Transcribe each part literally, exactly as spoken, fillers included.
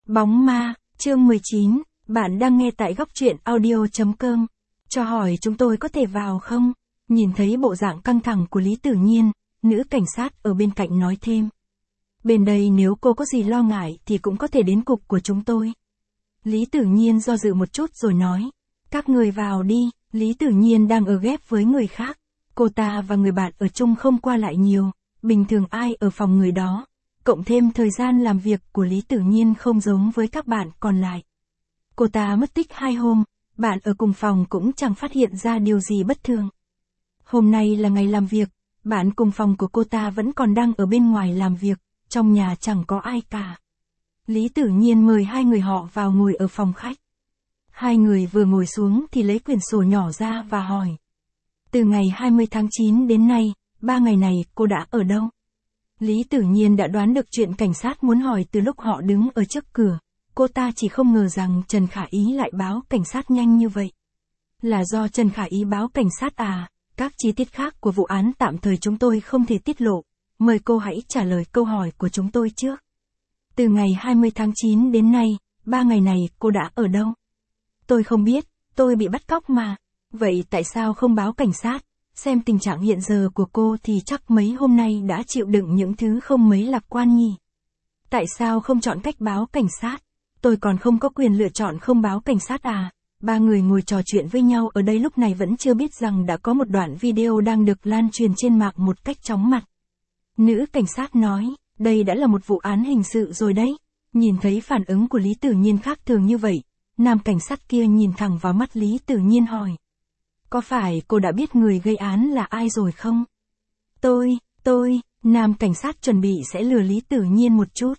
Bóng ma, chương mười chín, bạn đang nghe tại góc truyện audio.com. Cho hỏi chúng tôi có thể vào không? Nhìn thấy bộ dạng căng thẳng của Lý Tử Nhiên, nữ cảnh sát ở bên cạnh nói thêm. Bên đây nếu cô có gì lo ngại thì cũng có thể đến cục của chúng tôi. Lý Tử Nhiên do dự một chút rồi nói. Các người vào đi, Lý Tử Nhiên đang ở ghép với người khác. Cô ta và người bạn ở chung không qua lại nhiều, bình thường ai ở phòng người đó. Cộng thêm thời gian làm việc của Lý Tử Nhiên không giống với các bạn còn lại. Cô ta mất tích hai hôm, bạn ở cùng phòng cũng chẳng phát hiện ra điều gì bất thường. Hôm nay là ngày làm việc, bạn cùng phòng của cô ta vẫn còn đang ở bên ngoài làm việc, trong nhà chẳng có ai cả. Lý Tử Nhiên mời hai người họ vào ngồi ở phòng khách. Hai người vừa ngồi xuống thì lấy quyển sổ nhỏ ra và hỏi. Từ ngày hai mươi tháng chín đến nay, ba ngày này cô đã ở đâu? Lý Tử Nhiên đã đoán được chuyện cảnh sát muốn hỏi từ lúc họ đứng ở trước cửa. Cô ta chỉ không ngờ rằng Trần Khả Ý lại báo cảnh sát nhanh như vậy. Là do Trần Khả Ý báo cảnh sát à? Các chi tiết khác của vụ án tạm thời chúng tôi không thể tiết lộ. Mời cô hãy trả lời câu hỏi của chúng tôi trước. Từ ngày hai mươi tháng chín đến nay, ba ngày này cô đã ở đâu? Tôi không biết, tôi bị bắt cóc mà. Vậy tại sao không báo cảnh sát? Xem tình trạng hiện giờ của cô thì chắc mấy hôm nay đã chịu đựng những thứ không mấy lạc quan nhỉ. Tại sao không chọn cách báo cảnh sát? Tôi còn không có quyền lựa chọn không báo cảnh sát à? Ba người ngồi trò chuyện với nhau ở đây lúc này vẫn chưa biết rằng đã có một đoạn video đang được lan truyền trên mạng một cách chóng mặt. Nữ cảnh sát nói, đây đã là một vụ án hình sự rồi đấy. Nhìn thấy phản ứng của Lý Tử Nhiên khác thường như vậy, nam cảnh sát kia nhìn thẳng vào mắt Lý Tử Nhiên hỏi. Có phải cô đã biết người gây án là ai rồi không? Tôi, tôi, nam cảnh sát chuẩn bị sẽ lừa Lý Tử Nhiên một chút.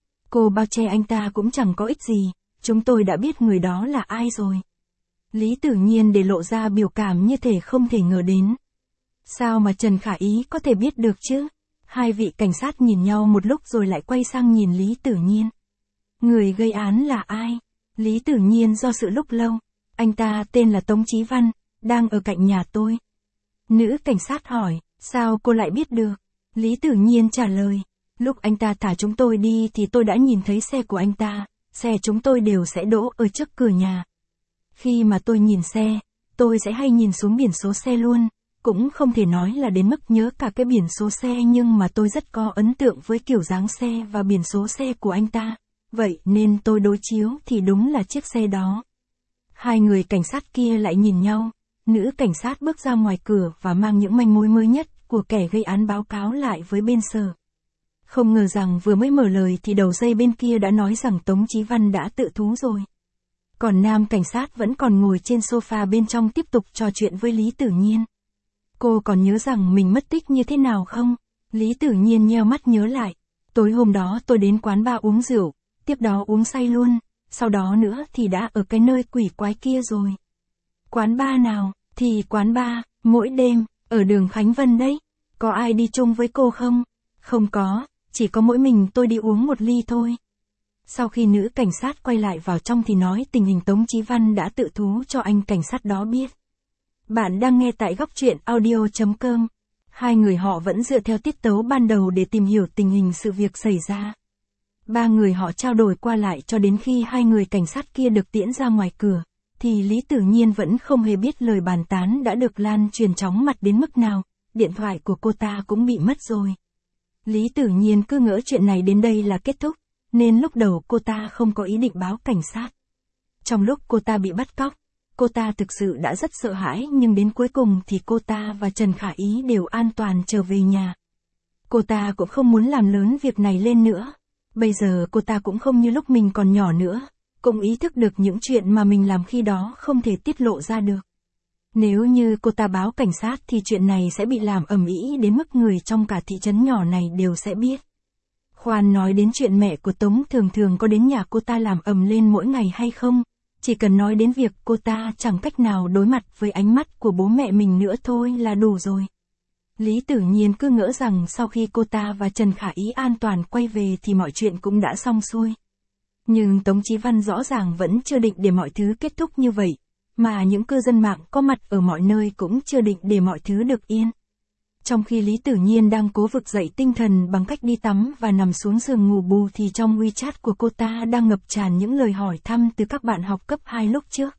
Cô bao che anh ta cũng chẳng có ích gì, chúng tôi đã biết người đó là ai rồi. Lý Tử Nhiên để lộ ra biểu cảm như thể không thể ngờ đến. Sao mà Trần Khả Ý có thể biết được chứ? Hai vị cảnh sát nhìn nhau một lúc rồi lại quay sang nhìn Lý Tử Nhiên. Người gây án là ai? Lý Tử Nhiên do sự lúc lâu. Anh ta tên là Tống Chí Văn, đang ở cạnh nhà tôi. Nữ cảnh sát hỏi, sao cô lại biết được? Lý Tử Nhiên trả lời, lúc anh ta thả chúng tôi đi thì tôi đã nhìn thấy xe của anh ta, xe chúng tôi đều sẽ đỗ ở trước cửa nhà. Khi mà tôi nhìn xe, tôi sẽ hay nhìn xuống biển số xe luôn, cũng không thể nói là đến mức nhớ cả cái biển số xe nhưng mà tôi rất có ấn tượng với kiểu dáng xe và biển số xe của anh ta. Vậy nên tôi đối chiếu thì đúng là chiếc xe đó. Hai người cảnh sát kia lại nhìn nhau. Nữ cảnh sát bước ra ngoài cửa và mang những manh mối mới nhất của kẻ gây án báo cáo lại với bên sở. Không ngờ rằng vừa mới mở lời thì đầu dây bên kia đã nói rằng Tống Chí Văn đã tự thú rồi. Còn nam cảnh sát vẫn còn ngồi trên sofa bên trong tiếp tục trò chuyện với Lý Tử Nhiên. Cô còn nhớ rằng mình mất tích như thế nào không? Lý Tử Nhiên nheo mắt nhớ lại. Tối hôm đó tôi đến quán bar uống rượu, tiếp đó uống say luôn, sau đó nữa thì đã ở cái nơi quỷ quái kia rồi. Quán bar nào? Thì quán bar, mỗi đêm, ở đường Khánh Vân đấy. Có ai đi chung với cô không? Không có, chỉ có mỗi mình tôi đi uống một ly thôi. Sau khi nữ cảnh sát quay lại vào trong thì nói tình hình Tống Chí Văn đã tự thú cho anh cảnh sát đó biết. Bạn đang nghe tại góc truyện audio.com. Hai người họ vẫn dựa theo tiết tấu ban đầu để tìm hiểu tình hình sự việc xảy ra. Ba người họ trao đổi qua lại cho đến khi hai người cảnh sát kia được tiễn ra ngoài cửa. Thì Lý Tử Nhiên vẫn không hề biết lời bàn tán đã được lan truyền chóng mặt đến mức nào, điện thoại của cô ta cũng bị mất rồi. Lý Tử Nhiên cứ ngỡ chuyện này đến đây là kết thúc, nên lúc đầu cô ta không có ý định báo cảnh sát. Trong lúc cô ta bị bắt cóc, cô ta thực sự đã rất sợ hãi nhưng đến cuối cùng thì cô ta và Trần Khả Ý đều an toàn trở về nhà. Cô ta cũng không muốn làm lớn việc này lên nữa. Bây giờ cô ta cũng không như lúc mình còn nhỏ nữa. Cũng ý thức được những chuyện mà mình làm khi đó không thể tiết lộ ra được. Nếu như cô ta báo cảnh sát thì chuyện này sẽ bị làm ầm ĩ đến mức người trong cả thị trấn nhỏ này đều sẽ biết. Khoan nói đến chuyện mẹ của Tống thường thường có đến nhà cô ta làm ầm lên mỗi ngày hay không, chỉ cần nói đến việc cô ta chẳng cách nào đối mặt với ánh mắt của bố mẹ mình nữa thôi là đủ rồi. Lý Tử Nhiên cứ ngỡ rằng sau khi cô ta và Trần Khả Ý an toàn quay về thì mọi chuyện cũng đã xong xuôi. Nhưng Tống Chí Văn rõ ràng vẫn chưa định để mọi thứ kết thúc như vậy, mà những cư dân mạng có mặt ở mọi nơi cũng chưa định để mọi thứ được yên. Trong khi Lý Tử Nhiên đang cố vực dậy tinh thần bằng cách đi tắm và nằm xuống giường ngủ bù thì trong WeChat của cô ta đang ngập tràn những lời hỏi thăm từ các bạn học cấp hai lúc trước.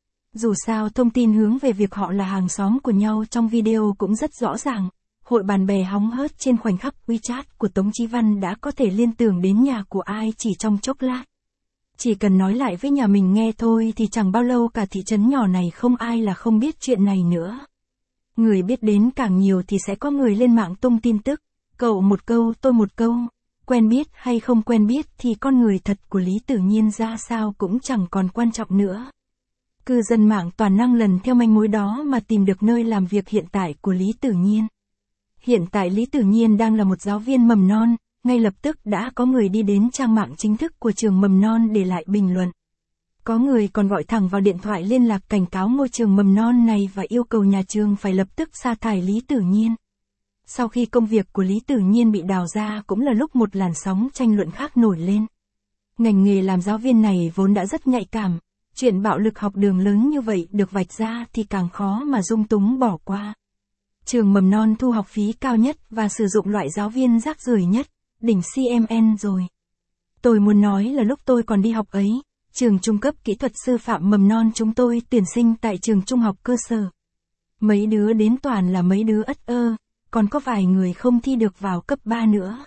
Dù sao thông tin hướng về việc họ là hàng xóm của nhau trong video cũng rất rõ ràng. Hội bạn bè hóng hớt trên khoảnh khắc WeChat của Tống Chí Văn đã có thể liên tưởng đến nhà của ai chỉ trong chốc lát. Chỉ cần nói lại với nhà mình nghe thôi thì chẳng bao lâu cả thị trấn nhỏ này không ai là không biết chuyện này nữa. Người biết đến càng nhiều thì sẽ có người lên mạng tung tin tức, cậu một câu tôi một câu, quen biết hay không quen biết thì con người thật của Lý Tử Nhiên ra sao cũng chẳng còn quan trọng nữa. Cư dân mạng toàn năng lần theo manh mối đó mà tìm được nơi làm việc hiện tại của Lý Tử Nhiên. Hiện tại Lý Tử Nhiên đang là một giáo viên mầm non, ngay lập tức đã có người đi đến trang mạng chính thức của trường mầm non để lại bình luận. Có người còn gọi thẳng vào điện thoại liên lạc cảnh cáo ngôi trường mầm non này và yêu cầu nhà trường phải lập tức sa thải Lý Tử Nhiên. Sau khi công việc của Lý Tử Nhiên bị đào ra cũng là lúc một làn sóng tranh luận khác nổi lên. Ngành nghề làm giáo viên này vốn đã rất nhạy cảm, chuyện bạo lực học đường lớn như vậy được vạch ra thì càng khó mà dung túng bỏ qua. Trường mầm non thu học phí cao nhất và sử dụng loại giáo viên rác rưởi nhất, đỉnh xê em en rồi. Tôi muốn nói là lúc tôi còn đi học ấy, trường trung cấp kỹ thuật sư phạm mầm non chúng tôi tuyển sinh tại trường trung học cơ sở. Mấy đứa đến toàn là mấy đứa ất ơ, còn có vài người không thi được vào cấp ba nữa.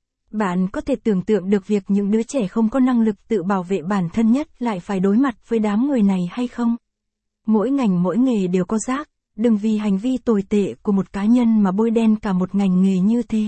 Bạn có thể tưởng tượng được việc những đứa trẻ không có năng lực tự bảo vệ bản thân nhất lại phải đối mặt với đám người này hay không? Mỗi ngành mỗi nghề đều có rác, đừng vì hành vi tồi tệ của một cá nhân mà bôi đen cả một ngành nghề như thế.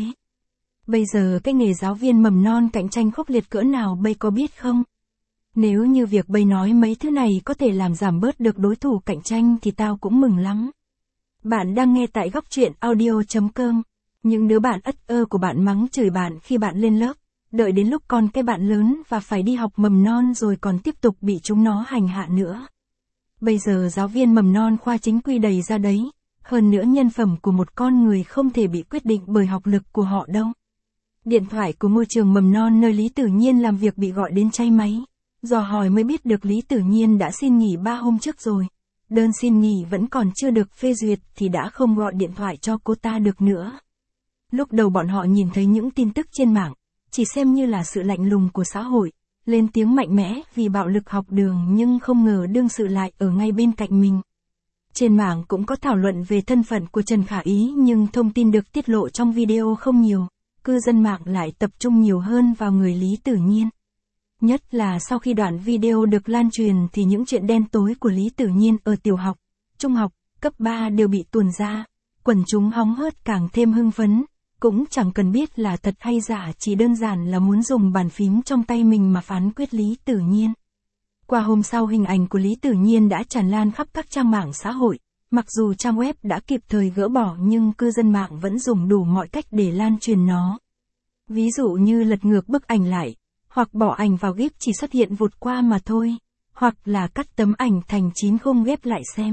Bây giờ cái nghề giáo viên mầm non cạnh tranh khốc liệt cỡ nào bây có biết không? Nếu như việc bây nói mấy thứ này có thể làm giảm bớt được đối thủ cạnh tranh thì tao cũng mừng lắm. Bạn đang nghe tại góc truyện audio chấm com. Những đứa bạn ất ơ của bạn mắng chửi bạn khi bạn lên lớp, đợi đến lúc con cái bạn lớn và phải đi học mầm non rồi còn tiếp tục bị chúng nó hành hạ nữa. Bây giờ giáo viên mầm non khoa chính quy đầy ra đấy, hơn nữa nhân phẩm của một con người không thể bị quyết định bởi học lực của họ đâu. Điện thoại của ngôi trường mầm non nơi Lý Tử Nhiên làm việc bị gọi đến cháy máy. Dò hỏi mới biết được Lý Tử Nhiên đã xin nghỉ ba hôm trước rồi. Đơn xin nghỉ vẫn còn chưa được phê duyệt thì đã không gọi điện thoại cho cô ta được nữa. Lúc đầu bọn họ nhìn thấy những tin tức trên mạng, chỉ xem như là sự lạnh lùng của xã hội, lên tiếng mạnh mẽ vì bạo lực học đường nhưng không ngờ đương sự lại ở ngay bên cạnh mình. Trên mạng cũng có thảo luận về thân phận của Trần Khả Ý nhưng thông tin được tiết lộ trong video không nhiều, cư dân mạng lại tập trung nhiều hơn vào người Lý Tử Nhiên. Nhất là sau khi đoạn video được lan truyền thì những chuyện đen tối của Lý Tử Nhiên ở tiểu học, trung học, cấp ba đều bị tuồn ra, quần chúng hóng hớt càng thêm hưng phấn, cũng chẳng cần biết là thật hay giả, chỉ đơn giản là muốn dùng bàn phím trong tay mình mà phán quyết Lý Tử Nhiên. Qua hôm sau hình ảnh của Lý Tử Nhiên đã tràn lan khắp các trang mạng xã hội, mặc dù trang web đã kịp thời gỡ bỏ nhưng cư dân mạng vẫn dùng đủ mọi cách để lan truyền nó. Ví dụ như lật ngược bức ảnh lại, hoặc bỏ ảnh vào gif chỉ xuất hiện vụt qua mà thôi, hoặc là cắt tấm ảnh thành chín khung ghép lại xem.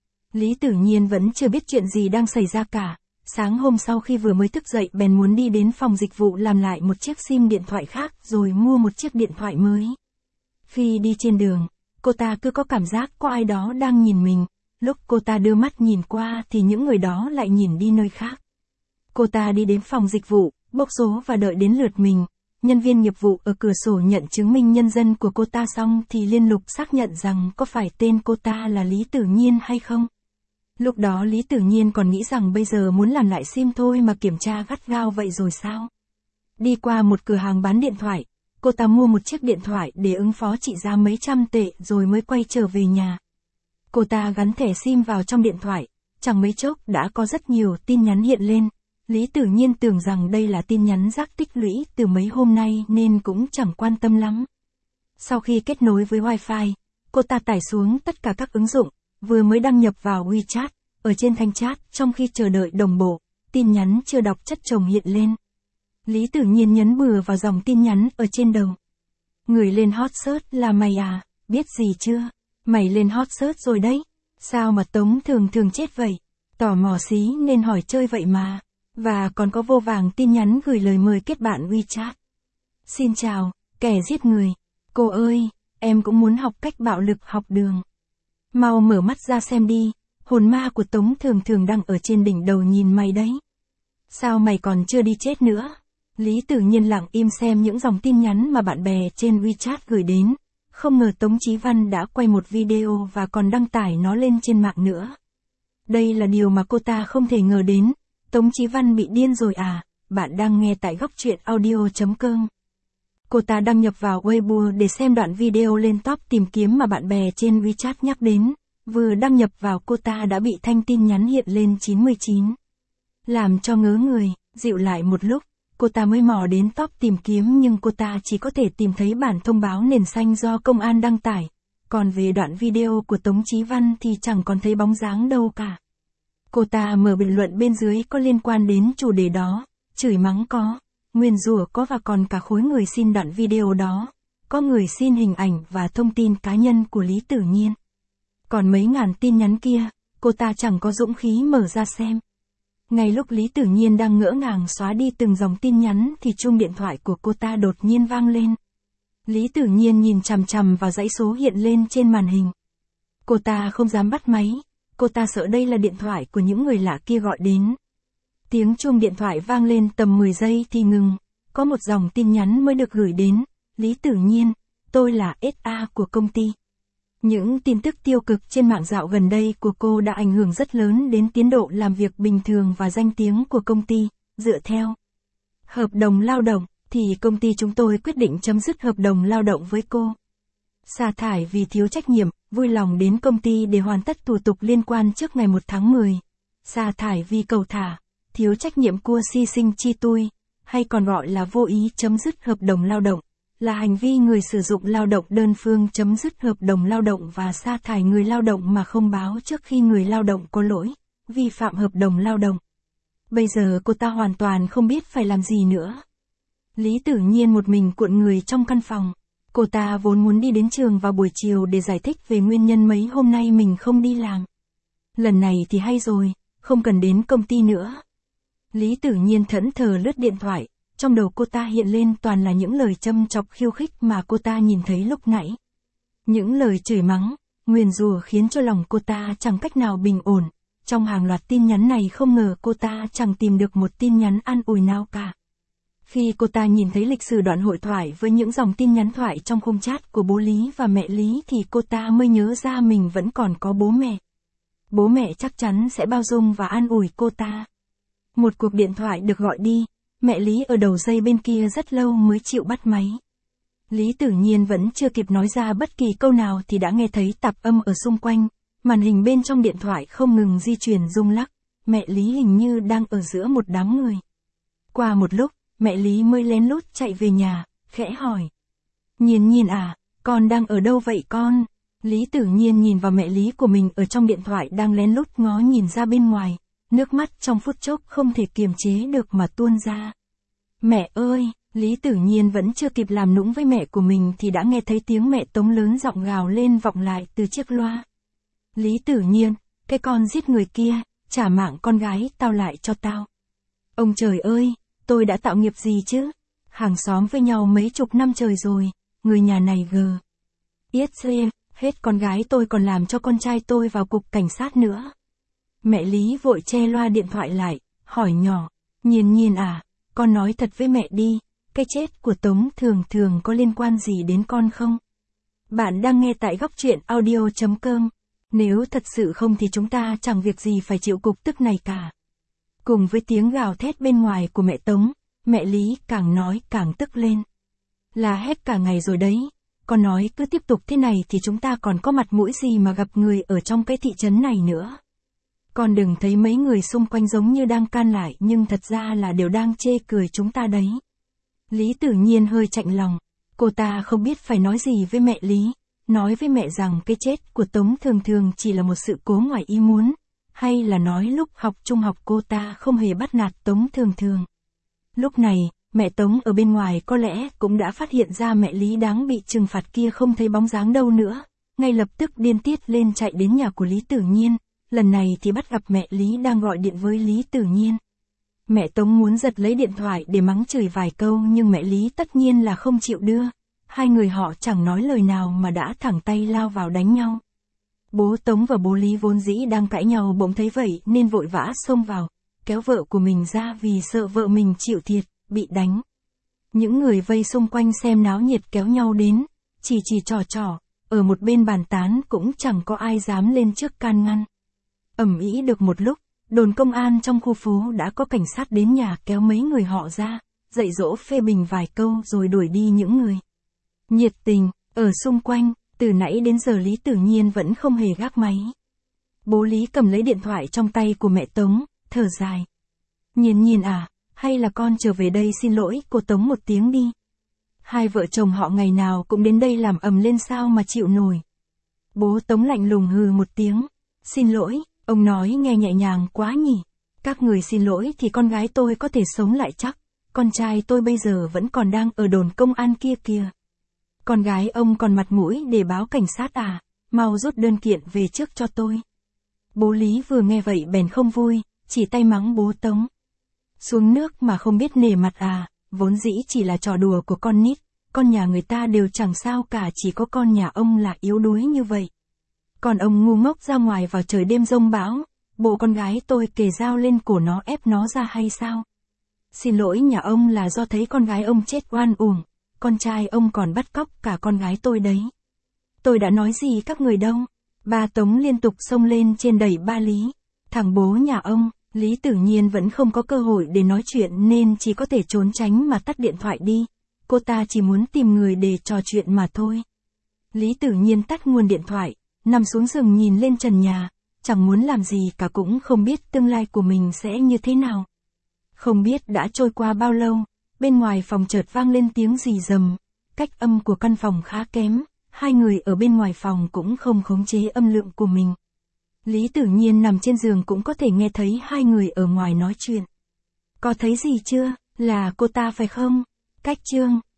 Lý Tử Nhiên vẫn chưa biết chuyện gì đang xảy ra cả, sáng hôm sau khi vừa mới thức dậy bèn muốn đi đến phòng dịch vụ làm lại một chiếc sim điện thoại khác rồi mua một chiếc điện thoại mới. Khi đi trên đường, cô ta cứ có cảm giác có ai đó đang nhìn mình, lúc cô ta đưa mắt nhìn qua thì những người đó lại nhìn đi nơi khác. Cô ta đi đến phòng dịch vụ, bốc số và đợi đến lượt mình. Nhân viên nghiệp vụ ở cửa sổ nhận chứng minh nhân dân của cô ta xong thì liên tục xác nhận rằng có phải tên cô ta là Lý Tử Nhiên hay không. Lúc đó Lý Tử Nhiên còn nghĩ rằng bây giờ muốn làm lại sim thôi mà kiểm tra gắt gao vậy rồi sao. Đi qua một cửa hàng bán điện thoại, cô ta mua một chiếc điện thoại để ứng phó trị giá mấy trăm tệ rồi mới quay trở về nhà. Cô ta gắn thẻ sim vào trong điện thoại, chẳng mấy chốc đã có rất nhiều tin nhắn hiện lên. Lý Tử Nhiên tưởng rằng đây là tin nhắn rác tích lũy từ mấy hôm nay nên cũng chẳng quan tâm lắm. Sau khi kết nối với Wi-Fi, cô ta tải xuống tất cả các ứng dụng, vừa mới đăng nhập vào WeChat, ở trên thanh chat trong khi chờ đợi đồng bộ, tin nhắn chưa đọc chất chồng hiện lên. Lý Tử Nhiên nhấn bừa vào dòng tin nhắn ở trên đầu. Người lên hot search là mày à, biết gì chưa? Mày lên hot search rồi đấy. Sao mà Tống thường thường chết vậy? Tò mò xí nên hỏi chơi vậy mà. Và còn có vô vàng tin nhắn gửi lời mời kết bạn WeChat. Xin chào, kẻ giết người. Cô ơi, em cũng muốn học cách bạo lực học đường. Mau mở mắt ra xem đi, hồn ma của Tống thường thường đang ở trên đỉnh đầu nhìn mày đấy. Sao mày còn chưa đi chết nữa? Lý Tử Nhiên lặng im xem những dòng tin nhắn mà bạn bè trên WeChat gửi đến. Không ngờ Tống Chí Văn đã quay một video và còn đăng tải nó lên trên mạng nữa. Đây là điều mà cô ta không thể ngờ đến. Tống Chí Văn bị điên rồi à? Bạn đang nghe tại góc truyện audio chấm com. Cô ta đăng nhập vào Weibo để xem đoạn video lên top tìm kiếm mà bạn bè trên WeChat nhắc đến. Vừa đăng nhập vào cô ta đã bị thanh tin nhắn hiện lên chín mươi chín. Làm cho ngớ người, dịu lại một lúc, cô ta mới mò đến top tìm kiếm nhưng cô ta chỉ có thể tìm thấy bản thông báo nền xanh do công an đăng tải. Còn về đoạn video của Tống Chí Văn thì chẳng còn thấy bóng dáng đâu cả. Cô ta mở bình luận bên dưới có liên quan đến chủ đề đó, chửi mắng có, nguyền rủa có và còn cả khối người xin đoạn video đó. Có người xin hình ảnh và thông tin cá nhân của Lý Tử Nhiên. Còn mấy ngàn tin nhắn kia, cô ta chẳng có dũng khí mở ra xem. Ngay lúc Lý Tử Nhiên đang ngỡ ngàng xóa đi từng dòng tin nhắn thì chuông điện thoại của cô ta đột nhiên vang lên. Lý Tử Nhiên nhìn chằm chằm vào dãy số hiện lên trên màn hình. Cô ta không dám bắt máy, cô ta sợ đây là điện thoại của những người lạ kia gọi đến. Tiếng chuông điện thoại vang lên tầm mười giây thì ngừng, có một dòng tin nhắn mới được gửi đến. Lý Tử Nhiên, tôi là ét a của công ty. Những tin tức tiêu cực trên mạng dạo gần đây của cô đã ảnh hưởng rất lớn đến tiến độ làm việc bình thường và danh tiếng của công ty. Dựa theo hợp đồng lao động, thì công ty chúng tôi quyết định chấm dứt hợp đồng lao động với cô. Sa thải vì thiếu trách nhiệm, vui lòng đến công ty để hoàn tất thủ tục liên quan trước ngày một tháng mười. Sa thải vì cầu thả, thiếu trách nhiệm cua si sinh chi tui, hay còn gọi là vô ý chấm dứt hợp đồng lao động, là hành vi người sử dụng lao động đơn phương chấm dứt hợp đồng lao động và sa thải người lao động mà không báo trước khi người lao động có lỗi, vi phạm hợp đồng lao động. Bây giờ cô ta hoàn toàn không biết phải làm gì nữa. Lý Tử Nhiên một mình cuộn người trong căn phòng. Cô ta vốn muốn đi đến trường vào buổi chiều để giải thích về nguyên nhân mấy hôm nay mình không đi làm. Lần này thì hay rồi, không cần đến công ty nữa. Lý Tử Nhiên thẫn thờ lướt điện thoại, trong đầu cô ta hiện lên toàn là những lời châm chọc khiêu khích mà cô ta nhìn thấy lúc nãy. Những lời chửi mắng, nguyền rủa khiến cho lòng cô ta chẳng cách nào bình ổn. Trong hàng loạt tin nhắn này không ngờ cô ta chẳng tìm được một tin nhắn an ủi nào cả. Khi cô ta nhìn thấy lịch sử đoạn hội thoại với những dòng tin nhắn thoại trong khung chat của bố Lý và mẹ Lý thì cô ta mới nhớ ra mình vẫn còn có bố mẹ. Bố mẹ chắc chắn sẽ bao dung và an ủi cô ta. Một cuộc điện thoại được gọi đi, mẹ Lý ở đầu dây bên kia rất lâu mới chịu bắt máy. Lý Tử Nhiên vẫn chưa kịp nói ra bất kỳ câu nào thì đã nghe thấy tạp âm ở xung quanh, màn hình bên trong điện thoại không ngừng di chuyển rung lắc, mẹ Lý hình như đang ở giữa một đám người. Qua một lúc, mẹ Lý mới lén lút chạy về nhà, khẽ hỏi. Nhiên Nhiên à, con đang ở đâu vậy con? Lý Tử Nhiên nhìn vào mẹ Lý của mình ở trong điện thoại đang lén lút ngó nhìn ra bên ngoài, nước mắt trong phút chốc không thể kiềm chế được mà tuôn ra. Mẹ ơi, Lý Tử Nhiên vẫn chưa kịp làm nũng với mẹ của mình thì đã nghe thấy tiếng mẹ Tống lớn giọng gào lên vọng lại từ chiếc loa. Lý Tử Nhiên, cái con giết người kia, trả mạng con gái tao lại cho tao. Ông trời ơi, tôi đã tạo nghiệp gì chứ? Hàng xóm với nhau mấy chục năm trời rồi, người nhà này gờ. Yết xê, hết con gái tôi còn làm cho con trai tôi vào cục cảnh sát nữa. Mẹ Lý vội che loa điện thoại lại, hỏi nhỏ. Nhiên Nhiên à, con nói thật với mẹ đi, cái chết của Tống Thường Thường có liên quan gì đến con không? Bạn đang nghe tại góc truyện audio chấm com. Nếu thật sự không thì chúng ta chẳng việc gì phải chịu cục tức này cả. Cùng với tiếng gào thét bên ngoài của mẹ Tống, mẹ Lý càng nói càng tức lên. Là hết cả ngày rồi đấy, con nói cứ tiếp tục thế này thì chúng ta còn có mặt mũi gì mà gặp người ở trong cái thị trấn này nữa. Con đừng thấy mấy người xung quanh giống như đang can lại nhưng thật ra là đều đang chê cười chúng ta đấy. Lý Tử Nhiên hơi chạnh lòng, cô ta không biết phải nói gì với mẹ Lý, nói với mẹ rằng cái chết của Tống Thường Thường chỉ là một sự cố ngoài ý muốn, hay là nói lúc học trung học cô ta không hề bắt nạt Tống Thường Thường. Lúc này, mẹ Tống ở bên ngoài có lẽ cũng đã phát hiện ra mẹ Lý đáng bị trừng phạt kia không thấy bóng dáng đâu nữa, ngay lập tức điên tiết lên chạy đến nhà của Lý Tử Nhiên, lần này thì bắt gặp mẹ Lý đang gọi điện với Lý Tử Nhiên. Mẹ Tống muốn giật lấy điện thoại để mắng chửi vài câu nhưng mẹ Lý tất nhiên là không chịu đưa, hai người họ chẳng nói lời nào mà đã thẳng tay lao vào đánh nhau. Bố Tống và bố Lý vốn dĩ đang cãi nhau bỗng thấy vậy nên vội vã xông vào, kéo vợ của mình ra vì sợ vợ mình chịu thiệt, bị đánh. Những người vây xung quanh xem náo nhiệt kéo nhau đến, chỉ chỉ trò trò, ở một bên bàn tán cũng chẳng có ai dám lên trước can ngăn. Ầm ĩ được một lúc, đồn công an trong khu phố đã có cảnh sát đến nhà kéo mấy người họ ra, dạy dỗ phê bình vài câu rồi đuổi đi những người nhiệt tình, ở xung quanh, từ nãy đến giờ Lý Tử Nhiên vẫn không hề gác máy. Bố Lý cầm lấy điện thoại trong tay của mẹ Tống, thở dài. Nhiên Nhiên à, hay là con trở về đây xin lỗi cô Tống một tiếng đi. Hai vợ chồng họ ngày nào cũng đến đây làm ầm lên sao mà chịu nổi. Bố Tống lạnh lùng hừ một tiếng. Xin lỗi, ông nói nghe nhẹ nhàng quá nhỉ. Các người xin lỗi thì con gái tôi có thể sống lại chắc. Con trai tôi bây giờ vẫn còn đang ở đồn công an kia kìa. Con gái ông còn mặt mũi để báo cảnh sát à, mau rút đơn kiện về trước cho tôi. Bố Lý vừa nghe vậy bèn không vui, chỉ tay mắng bố Tống. Xuống nước mà không biết nể mặt à, vốn dĩ chỉ là trò đùa của con nít, con nhà người ta đều chẳng sao cả, chỉ có con nhà ông là yếu đuối như vậy. Còn ông ngu ngốc ra ngoài vào trời đêm giông bão, bộ con gái tôi kề dao lên cổ nó ép nó ra hay sao? Xin lỗi nhà ông là do thấy con gái ông chết oan uổng, con trai ông còn bắt cóc cả con gái tôi đấy. Tôi đã nói gì các người đâu. Ba Tống liên tục xông lên trên đẩy ba Lý. Thằng bố nhà ông, Lý Tử Nhiên vẫn không có cơ hội để nói chuyện nên chỉ có thể trốn tránh mà tắt điện thoại đi. Cô ta chỉ muốn tìm người để trò chuyện mà thôi. Lý Tử Nhiên tắt nguồn điện thoại, nằm xuống giường nhìn lên trần nhà, chẳng muốn làm gì cả, cũng không biết tương lai của mình sẽ như thế nào. Không biết đã trôi qua bao lâu, bên ngoài phòng chợt vang lên tiếng rì rầm, cách âm của căn phòng khá kém, hai người ở bên ngoài phòng cũng không khống chế âm lượng của mình. Lý Tử Nhiên nằm trên giường cũng có thể nghe thấy hai người ở ngoài nói chuyện. Có thấy gì chưa, là cô ta phải không? Cách Trương.